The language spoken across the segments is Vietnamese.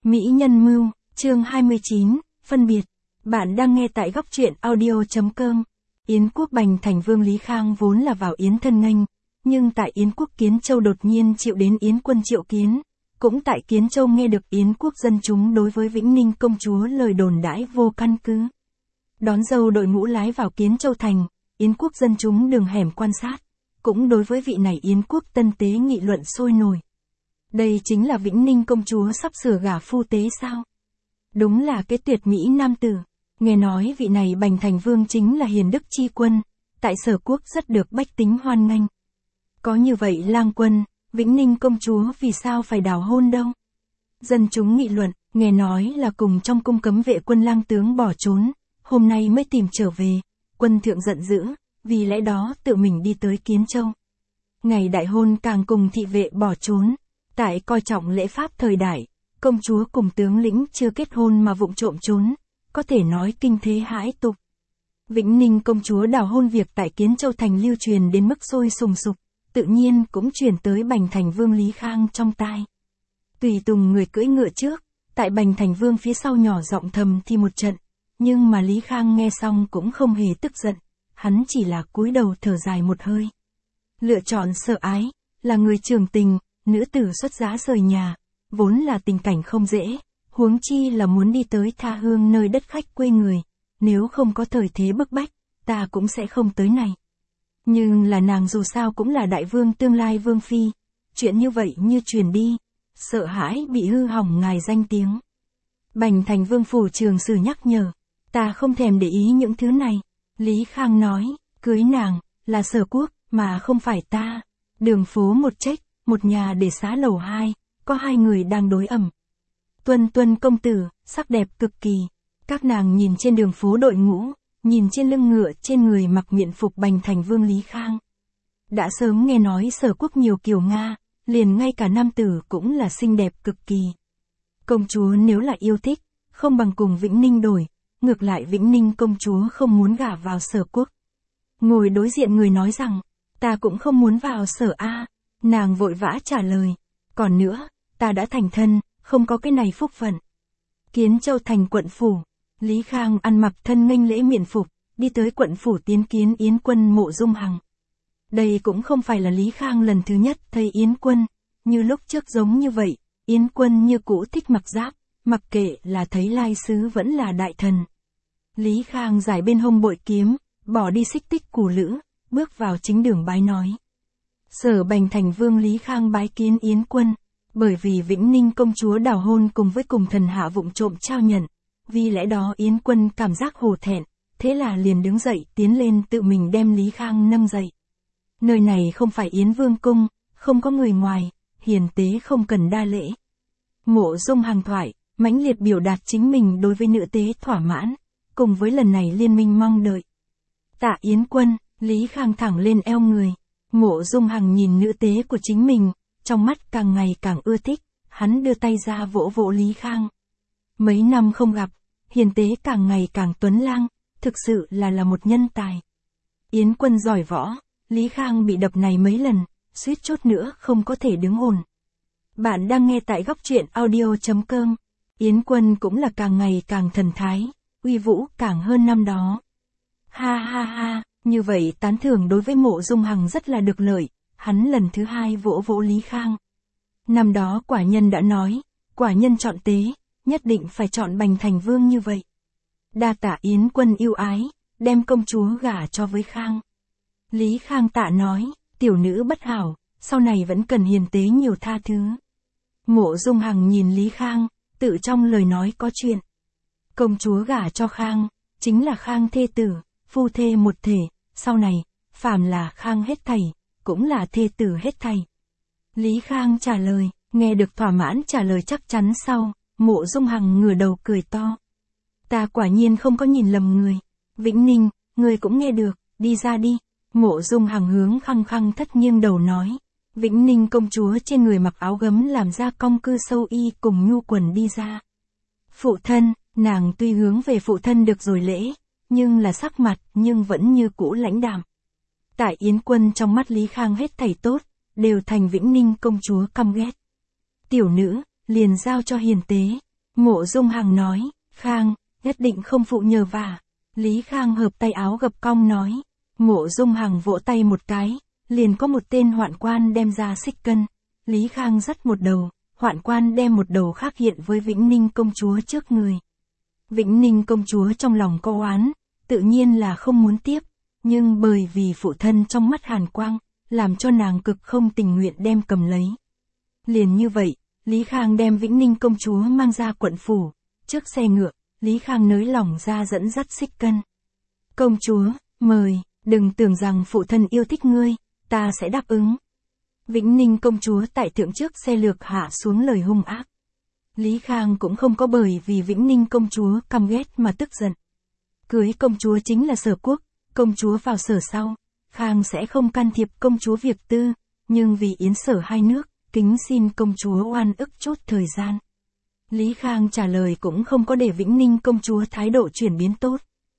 Mỹ nhân mưu, chương 29, phân biệt. Bạn đang nghe tại góc truyện audio.com. Yến quốc Bành Thành Vương Lý Khang vốn là vào Yến thân nghênh, nhưng tại Yến quốc Kiến Châu đột nhiên chịu đến Yến quân triệu kiến. Cũng tại Kiến Châu nghe được Yến quốc dân chúng đối với Vĩnh Ninh công chúa lời đồn đãi vô căn cứ. Đón dâu đội ngũ lái vào Kiến Châu thành, Yến quốc dân chúng đường hẻm quan sát. Cũng đối với vị này Yến quốc tân tế nghị luận sôi nổi. Đây chính là Vĩnh Ninh công chúa sắp sửa gả phu tế sao? Đúng là cái tuyệt mỹ nam tử. Nghe nói vị này Bành Thành Vương chính là hiền đức chi quân, tại Sở quốc rất được bách tính hoan nghênh. Có như vậy lang quân, Vĩnh Ninh công chúa vì sao phải đào hôn đâu? Dân chúng nghị luận, nghe nói là cùng trong cung cấm vệ quân lang tướng bỏ trốn, hôm nay mới tìm trở về, quân thượng giận dữ, vì lẽ đó tự mình đi tới Kiến Châu. Ngày đại hôn càng cùng thị vệ bỏ trốn, tại coi trọng lễ pháp thời đại, công chúa cùng tướng lĩnh chưa kết hôn mà vụng trộm trốn, có thể nói kinh thế hãi tục. Vĩnh Ninh công chúa đào hôn việc tại Kiến Châu thành lưu truyền đến mức sôi sùng sục, tự nhiên cũng truyền tới Bành Thành Vương Lý Khang trong tai. Tùy tùng người cưỡi ngựa trước, tại Bành Thành Vương phía sau nhỏ giọng thầm thì một trận, nhưng mà Lý Khang nghe xong cũng không hề tức giận, hắn chỉ là cúi đầu thở dài một hơi. Lựa chọn Sở Ái, là người trưởng tình, nữ tử xuất giá rời nhà, vốn là tình cảnh không dễ, huống chi là muốn đi tới tha hương nơi đất khách quê người, nếu không có thời thế bức bách, ta cũng sẽ không tới này. Nhưng là nàng dù sao cũng là đại vương tương lai vương phi, chuyện như vậy như truyền đi, sợ hãi bị hư hỏng ngài danh tiếng. Bành Thành Vương phủ trường sử nhắc nhở, ta không thèm để ý những thứ này. Lý Khang nói, cưới nàng, là Sở quốc, mà không phải ta. Đường phố một trách, một nhà để xá lầu 2, có hai người đang đối ẩm. Tuân công tử, sắc đẹp cực kỳ. Các nàng nhìn trên đường phố đội ngũ, nhìn trên lưng ngựa trên người mặc miện phục Bành Thành Vương Lý Khang. Đã sớm nghe nói Sở quốc nhiều kiều Nga, liền ngay cả nam tử cũng là xinh đẹp cực kỳ. Công chúa nếu là yêu thích, không bằng cùng Vĩnh Ninh đổi, ngược lại Vĩnh Ninh công chúa không muốn gả vào Sở quốc. Ngồi đối diện người nói rằng, ta cũng không muốn vào Sở A. Nàng vội vã trả lời, còn nữa, ta đã thành thân, không có cái này phúc phận. Kiến Châu thành quận phủ, Lý Khang ăn mặc thân nghênh lễ miện phục, đi tới quận phủ tiến kiến Yến quân Mộ Dung Hằng. Đây cũng không phải là Lý Khang lần thứ nhất thấy Yến quân, như lúc trước giống như vậy, Yến quân như cũ thích mặc giáp, mặc kệ là thấy lai sứ vẫn là đại thần. Lý Khang giải bên hông bội kiếm, bỏ đi xích tích củ lữ, bước vào chính đường bái nói. Sở Bành Thành Vương Lý Khang bái kiến Yến quân, bởi vì Vĩnh Ninh công chúa đào hôn cùng thần hạ vụng trộm trao nhận, vì lẽ đó Yến quân cảm giác hổ thẹn, thế là liền đứng dậy tiến lên tự mình đem Lý Khang nâng dậy. Nơi này không phải Yến Vương cung, không có người ngoài, hiền tế không cần đa lễ. Mộ Dung Hằng thoại, mãnh liệt biểu đạt chính mình đối với nữ tế thỏa mãn, cùng với lần này liên minh mong đợi. Tạ Yến quân, Lý Khang thẳng lên eo người. Mộ Dung Hằng nhìn nữ tế của chính mình, trong mắt càng ngày càng ưa thích, hắn đưa tay ra vỗ vỗ Lý Khang. Mấy năm không gặp, hiền tế càng ngày càng tuấn lang, thực sự là một nhân tài. Yến quân giỏi võ, Lý Khang bị đập này mấy lần, suýt chút nữa không có thể đứng ổn. Bạn đang nghe tại góc truyện audio.com. Yến quân cũng là càng ngày càng thần thái, uy vũ càng hơn năm đó. Ha ha ha, như vậy tán thưởng đối với Mộ Dung Hằng rất là được lợi, hắn lần thứ hai vỗ vỗ Lý Khang. Năm đó quả nhân đã nói, quả nhân chọn tế, nhất định phải chọn Bành Thành Vương như vậy. Đa tạ Yến quân yêu ái, đem công chúa gả cho với Khang. Lý Khang tạ nói, tiểu nữ bất hảo, sau này vẫn cần hiền tế nhiều tha thứ. Mộ Dung Hằng nhìn Lý Khang, tự trong lời nói có chuyện. Công chúa gả cho Khang, chính là Khang thê tử, phu thê một thể, sau này, phàm là Khang hết thảy, cũng là thê tử hết thảy. Lý Khang trả lời, nghe được thỏa mãn trả lời chắc chắn sau, Mộ Dung Hằng ngửa đầu cười to. Ta quả nhiên không có nhìn lầm người. Vĩnh Ninh, người cũng nghe được, đi ra đi. Mộ Dung Hằng hướng Khăng Khăng thất nghiêng đầu nói. Vĩnh Ninh công chúa trên người mặc áo gấm làm ra cong cư sâu y cùng nhu quần đi ra. Phụ thân, nàng tuy hướng về phụ thân được rồi lễ, nhưng là sắc mặt nhưng vẫn như cũ lãnh đạm. Tại Yến quân trong mắt Lý Khang hết thảy tốt, đều thành Vĩnh Ninh công chúa căm ghét. Tiểu nữ, liền giao cho hiền tế. Mộ Dung Hằng nói, Khang, nhất định không phụ nhờ vả. Lý Khang hợp tay áo gập cong nói. Mộ Dung Hằng vỗ tay một cái, liền có một tên hoạn quan đem ra xích cân. Lý Khang dắt một đầu, hoạn quan đem một đầu khác hiện với Vĩnh Ninh công chúa trước người. Vĩnh Ninh công chúa trong lòng có oán, tự nhiên là không muốn tiếp, nhưng bởi vì phụ thân trong mắt hàn quang, làm cho nàng cực không tình nguyện đem cầm lấy. Liền như vậy, Lý Khang đem Vĩnh Ninh công chúa mang ra quận phủ, trước xe ngựa, Lý Khang nới lỏng ra dẫn dắt xích cân. Công chúa, mời, đừng tưởng rằng phụ thân yêu thích ngươi, ta sẽ đáp ứng. Vĩnh Ninh công chúa tại thượng trước xe lược hạ xuống lời hung ác. Lý Khang cũng không có bởi vì Vĩnh Ninh công chúa căm ghét mà tức giận. Cưới công chúa chính là Sở quốc, công chúa vào Sở sau, Khang sẽ không can thiệp công chúa việc tư, nhưng vì Yến Sở hai nước, kính xin công chúa oan ức chốt thời gian. Lý Khang trả lời cũng không có để Vĩnh Ninh công chúa thái độ chuyển biến tốt.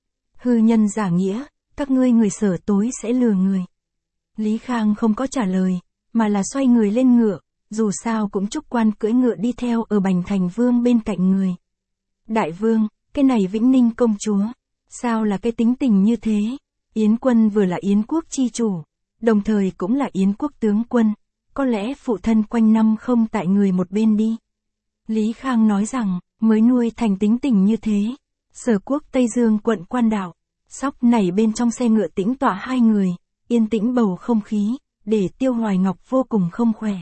Hư nhân giả nghĩa, các ngươi người Sở tối sẽ lừa người. Lý Khang không có trả lời, mà là xoay người lên ngựa, dù sao cũng Trúc Quan cưỡi ngựa đi theo ở Bành Thành Vương bên cạnh người. Đại vương, cái này Vĩnh Ninh công chúa, sao là cái tính tình như thế? Yến quân vừa là Yến quốc chi chủ, đồng thời cũng là Yến quốc tướng quân, có lẽ phụ thân quanh năm không tại người một bên đi. Lý Khang nói rằng, mới nuôi thành tính tình như thế. Sở quốc Tây Dương quận Quan Đạo, sóc nảy bên trong xe ngựa tĩnh tọa hai người, yên tĩnh bầu không khí, để Tiêu Hoài Ngọc vô cùng không khỏe.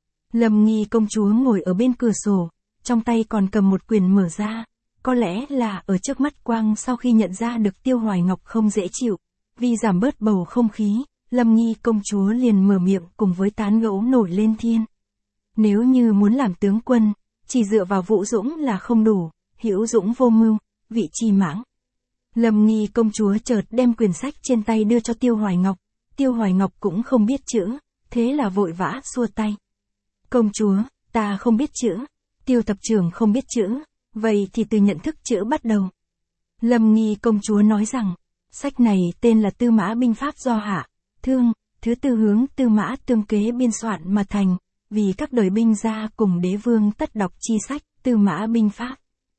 Lâm Nghi công chúa ngồi ở bên cửa sổ, trong tay còn cầm một quyển mở ra, có lẽ là ở trước mắt quang sau khi nhận ra được Tiêu Hoài Ngọc không dễ chịu, vì giảm bớt bầu không khí, Lâm Nghi công chúa liền mở miệng cùng với tán gẫu nổi lên thiên. Nếu như muốn làm tướng quân, chỉ dựa vào vũ dũng là không đủ, hữu dũng vô mưu, vị chi mãng. Lâm Nghi công chúa chợt đem quyển sách trên tay đưa cho Tiêu Hoài Ngọc, Tiêu Hoài Ngọc cũng không biết chữ, thế là vội vã xua tay. Công chúa, ta không biết chữ, Tiêu tập trưởng không biết chữ, vậy thì từ nhận thức chữ bắt đầu. Lâm Nghi công chúa nói rằng, sách này tên là Tư Mã binh pháp do Hạ, Thương, thứ tư hướng Tư Mã tương kế biên soạn mà thành, vì các đời binh gia cùng đế vương tất đọc chi sách, Tư Mã binh pháp.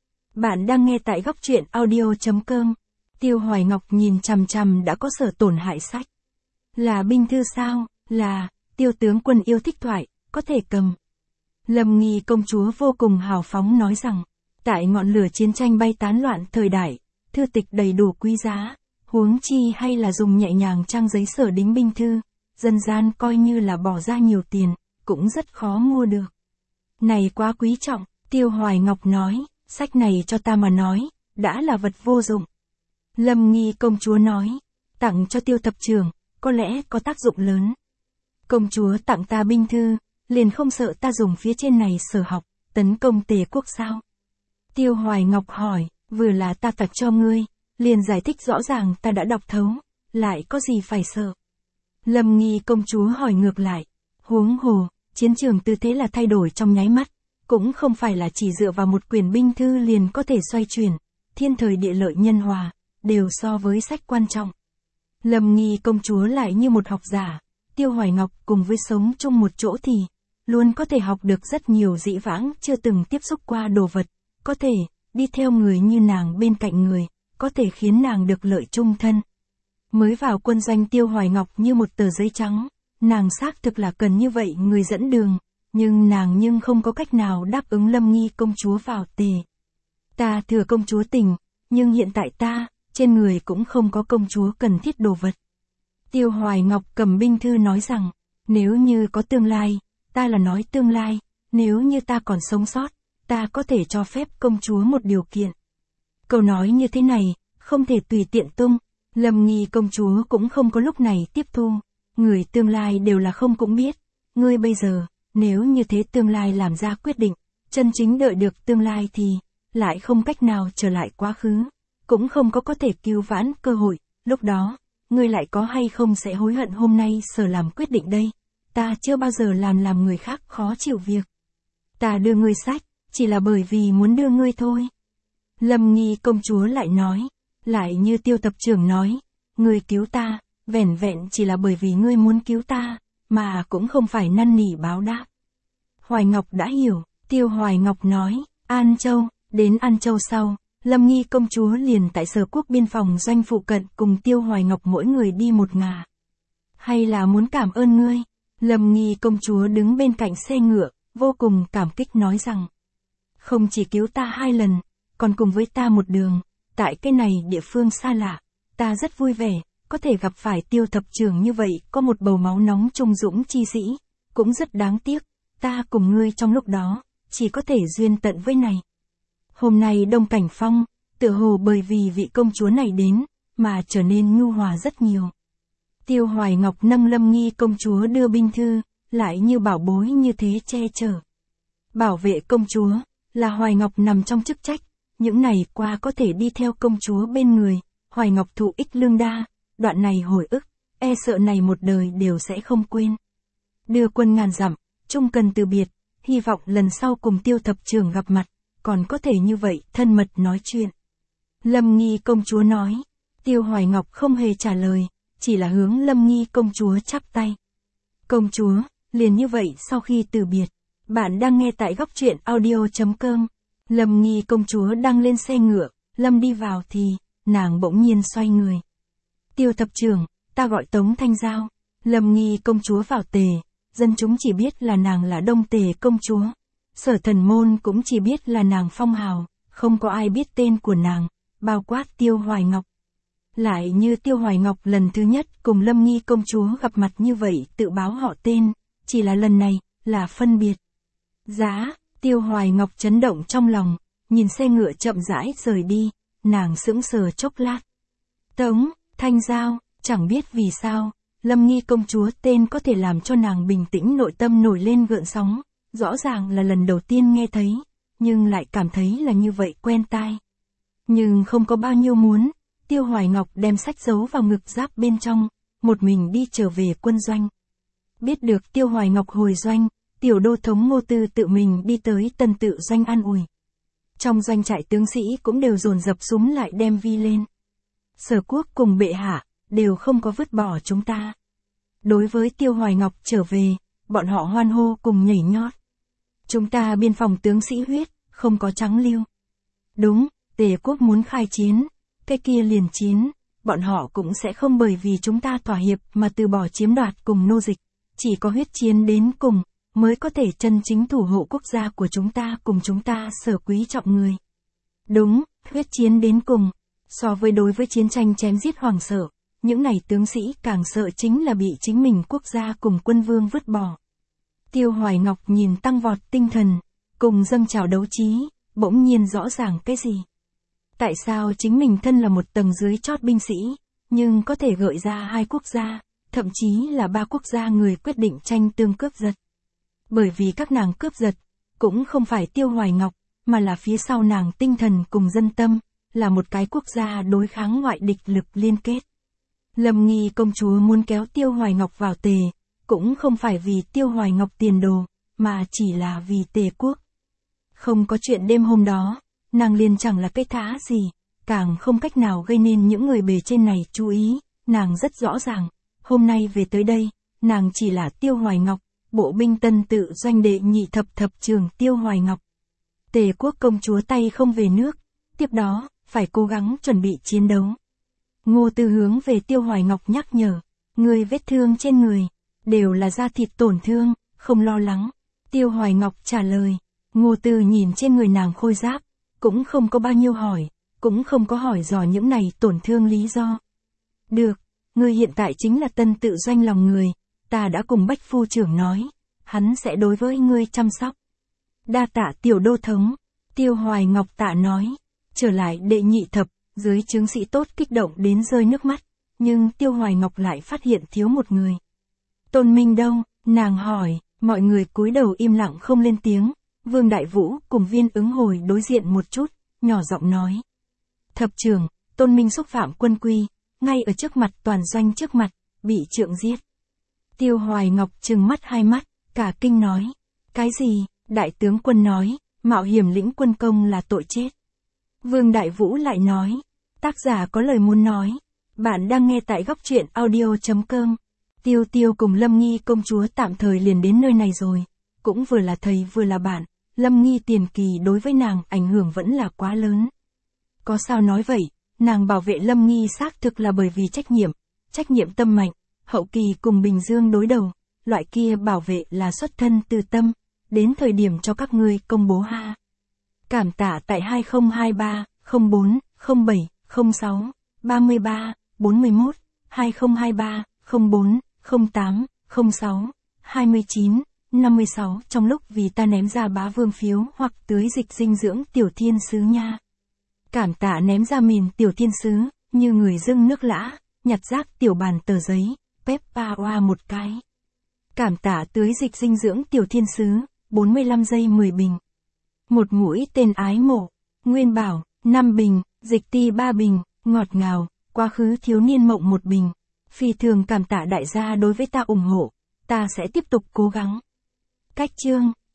Bạn đang nghe tại góc truyện audio.com. Tiêu Hoài Ngọc nhìn chằm chằm đã có sở tổn hại sách. Là binh thư sao? Là, Tiêu tướng quân yêu thích thoại, có thể cầm. Lâm Nghi công chúa vô cùng hào phóng nói rằng, tại ngọn lửa chiến tranh bay tán loạn thời đại, thư tịch đầy đủ quý giá, huống chi hay là dùng nhẹ nhàng trang giấy sở đính binh thư, dân gian coi như là bỏ ra nhiều tiền, cũng rất khó mua được. Này quá quý trọng, Tiêu Hoài Ngọc nói, sách này cho ta mà nói, đã là vật vô dụng. Lâm Nghi công chúa nói, tặng cho Tiêu tập trưởng, có lẽ có tác dụng lớn. Công chúa tặng ta binh thư, liền không sợ ta dùng phía trên này sở học, tấn công Tề quốc sao? Tiêu Hoài Ngọc hỏi, vừa là ta tặng cho ngươi, liền giải thích rõ ràng ta đã đọc thấu, lại có gì phải sợ? Lâm Nghi công chúa hỏi ngược lại, huống hồ, chiến trường tư thế là thay đổi trong nháy mắt, cũng không phải là chỉ dựa vào một quyển binh thư liền có thể xoay chuyển, thiên thời địa lợi nhân hòa, đều so với sách quan trọng. Lâm Nghi công chúa lại như một học giả, Tiêu Hoài Ngọc cùng với sống chung một chỗ thì, luôn có thể học được rất nhiều dĩ vãng chưa từng tiếp xúc qua đồ vật, có thể, đi theo người như nàng bên cạnh người, có thể khiến nàng được lợi chung thân. Mới vào quân doanh Tiêu Hoài Ngọc như một tờ giấy trắng, nàng xác thực là cần như vậy người dẫn đường, nhưng nàng không có cách nào đáp ứng Lâm Nghi công chúa vào Tề. Ta thừa công chúa tình, nhưng hiện tại ta, trên người cũng không có công chúa cần thiết đồ vật. Tiêu Hoài Ngọc cầm binh thư nói rằng, nếu như có tương lai, ta là nói tương lai, nếu như ta còn sống sót, ta có thể cho phép công chúa một điều kiện. Câu nói như thế này, không thể tùy tiện tung, Lâm Nghi công chúa cũng không có lúc này tiếp thu, người tương lai đều là không cũng biết, ngươi bây giờ, nếu như thế tương lai làm ra quyết định, chân chính đợi được tương lai thì, lại không cách nào trở lại quá khứ, cũng không có thể cứu vãn cơ hội, lúc đó, ngươi lại có hay không sẽ hối hận hôm nay sở làm quyết định đây, ta chưa bao giờ làm người khác khó chịu việc. Ta đưa ngươi sách, chỉ là bởi vì muốn đưa ngươi thôi. Lâm Nghi công chúa lại nói, lại như Tiêu tập trưởng nói, ngươi cứu ta, vẻn vẹn chỉ là bởi vì ngươi muốn cứu ta, mà cũng không phải năn nỉ báo đáp. Hoài Ngọc đã hiểu, Tiêu Hoài Ngọc nói, An Châu, Đến An Châu sau, Lâm Nghi công chúa liền tại Sở Quốc biên phòng doanh phụ cận cùng Tiêu Hoài Ngọc mỗi người đi một ngả. Hay là muốn cảm ơn ngươi? Lâm Nghi công chúa đứng bên cạnh xe ngựa, vô cùng cảm kích nói rằng. Không chỉ cứu ta 2 lần, còn cùng với ta một đường, tại cái này địa phương xa lạ, ta rất vui vẻ, có thể gặp phải Tiêu thập trưởng như vậy, có một bầu máu nóng trung dũng chi sĩ, cũng rất đáng tiếc, ta cùng ngươi trong lúc đó, chỉ có thể duyên tận với này. Hôm nay Đông Cảnh Phong, tựa hồ bởi vì vị công chúa này đến, mà trở nên nhu hòa rất nhiều. Tiêu Hoài Ngọc nâng Lâm Nghi công chúa đưa binh thư, lại như bảo bối như thế che chở. Bảo vệ công chúa, là Hoài Ngọc nằm trong chức trách, những này qua có thể đi theo công chúa bên người, Hoài Ngọc thụ ích lương đa, đoạn này hồi ức, e sợ này một đời đều sẽ không quên. Đưa quân ngàn dặm, chung cần từ biệt, hy vọng lần sau cùng Tiêu thập trưởng gặp mặt, còn có thể như vậy thân mật nói chuyện. Lâm Nghi công chúa nói, Tiêu Hoài Ngọc không hề trả lời, chỉ là hướng Lâm Nghi công chúa chắp tay. Công chúa, liền như vậy sau khi từ biệt, bạn đang nghe tại góc truyện audio.com. Lâm Nghi công chúa đang lên xe ngựa, Lâm đi vào thì, nàng bỗng nhiên xoay người. Tiêu thập trưởng, ta gọi Tống Thanh Giao. Lâm Nghi công chúa vào tề, dân chúng chỉ biết là nàng là Đông Tề công chúa. Sở Thần môn cũng chỉ biết là nàng phong hào, không có ai biết tên của nàng, bao quát Tiêu Hoài Ngọc. Lại như Tiêu Hoài Ngọc lần thứ nhất cùng Lâm Nghi công chúa gặp mặt như vậy tự báo họ tên, chỉ là lần này, là phân biệt. Giá, Tiêu Hoài Ngọc chấn động trong lòng, nhìn xe ngựa chậm rãi rời đi, nàng sững sờ chốc lát. Tống, Thanh Giao, chẳng biết vì sao, Lâm Nghi công chúa tên có thể làm cho nàng bình tĩnh nội tâm nổi lên gợn sóng, rõ ràng là lần đầu tiên nghe thấy, nhưng lại cảm thấy là như vậy quen tai. Nhưng không có bao nhiêu muốn, Tiêu Hoài Ngọc đem sách giấu vào ngực giáp bên trong, một mình đi trở về quân doanh. Biết được Tiêu Hoài Ngọc hồi doanh, tiểu đô thống Ngô Tư tự mình đi tới Tân Tự doanh an ủi. Trong doanh trại tướng sĩ cũng đều dồn dập súng lại đem vi lên. Sở Quốc cùng bệ hạ, đều không có vứt bỏ chúng ta. Đối với Tiêu Hoài Ngọc trở về, bọn họ hoan hô cùng nhảy nhót. Chúng ta biên phòng tướng sĩ huyết, không có trắng lưu. Đúng, Tề quốc muốn khai chiến, cái kia liền chiến, bọn họ cũng sẽ không bởi vì chúng ta thỏa hiệp mà từ bỏ chiếm đoạt cùng nô dịch. Chỉ có huyết chiến đến cùng, mới có thể chân chính thủ hộ quốc gia của chúng ta cùng chúng ta sở quý trọng người. Đúng, huyết chiến đến cùng. So với đối với chiến tranh chém giết hoảng sợ, những này tướng sĩ càng sợ chính là bị chính mình quốc gia cùng quân vương vứt bỏ. Tiêu Hoài Ngọc nhìn tăng vọt tinh thần, cùng dâng trào đấu trí, bỗng nhiên rõ ràng cái gì. Tại sao chính mình thân là một tầng dưới chót binh sĩ, nhưng có thể gợi ra 2 quốc gia, thậm chí là 3 quốc gia người quyết định tranh tương cướp giật. Bởi vì các nàng cướp giật, cũng không phải Tiêu Hoài Ngọc, mà là phía sau nàng tinh thần cùng dân tâm, là một cái quốc gia đối kháng ngoại địch lực liên kết. Lâm Nghi công chúa muốn kéo Tiêu Hoài Ngọc vào Tề, cũng không phải vì Tiêu Hoài Ngọc tiền đồ, mà chỉ là vì Tề quốc. Không có chuyện đêm hôm đó, nàng liền chẳng là cái thá gì, càng không cách nào gây nên những người bề trên này chú ý, nàng rất rõ ràng, hôm nay về tới đây, nàng chỉ là Tiêu Hoài Ngọc, bộ binh Tân Tự doanh đệ nhị thập trường Tiêu Hoài Ngọc. Tề quốc công chúa tay không về nước, tiếp đó, phải cố gắng chuẩn bị chiến đấu. Ngô Tư hướng về Tiêu Hoài Ngọc nhắc nhở, người vết thương trên người, đều là da thịt tổn thương, không lo lắng. Tiêu Hoài Ngọc trả lời, Ngô Tư nhìn trên người nàng khôi giáp, cũng không có bao nhiêu hỏi, cũng không có hỏi dò những này tổn thương lý do. Được, ngươi hiện tại chính là Tân Tự doanh lòng người, ta đã cùng Bách phu trưởng nói, hắn sẽ đối với ngươi chăm sóc. Đa tạ tiểu đô thống, Tiêu Hoài Ngọc tạ nói, trở lại đệ nhị thập, dưới tướng sĩ tốt kích động đến rơi nước mắt, nhưng Tiêu Hoài Ngọc lại phát hiện thiếu một người. Tôn Minh đâu? Nàng hỏi, mọi người cúi đầu im lặng không lên tiếng, Vương Đại Vũ cùng Viên Ứng Hồi đối diện một chút, nhỏ giọng nói. Thập trưởng, Tôn Minh xúc phạm quân quy, ngay ở trước mặt toàn doanh trước mặt, bị trượng giết. Tiêu Hoài Ngọc trừng mắt 2 mắt, cả kinh nói. Cái gì? Đại tướng quân nói, mạo hiểm lĩnh quân công là tội chết. Vương Đại Vũ lại nói, tác giả có lời muốn nói. Bạn đang nghe tại góc truyện audio.com. Tiêu Tiêu cùng Lâm Nghi công chúa tạm thời liền đến nơi này rồi, cũng vừa là thầy vừa là bạn, Lâm Nghi tiền kỳ đối với nàng ảnh hưởng vẫn là quá lớn. Có sao nói vậy, nàng bảo vệ Lâm Nghi xác thực là bởi vì trách nhiệm tâm mạnh, hậu kỳ cùng Bình Dương đối đầu, loại kia bảo vệ là xuất thân từ tâm, đến thời điểm cho các ngươi công bố ha. Cảm tạ tại 2023, 04, 07, 06, 33, 41, 2023, 04, 08, 06, 29, 56 trong lúc vì ta ném ra bá vương phiếu hoặc tưới dịch dinh dưỡng tiểu thiên sứ nha. Cảm tạ ném ra mìn tiểu thiên sứ, như người dưng nước lã, nhặt rác tiểu bàn tờ giấy, Peppa oa một cái. Cảm tạ tưới dịch dinh dưỡng tiểu thiên sứ, 45 giây 10 bình. Một mũi tên ái mộ, Nguyên Bảo, 5 bình, dịch ti 3 bình, ngọt ngào, quá khứ thiếu niên mộng 1 bình. Phi thường cảm tạ đại gia đối với ta ủng hộ, ta sẽ tiếp tục cố gắng. Cách chương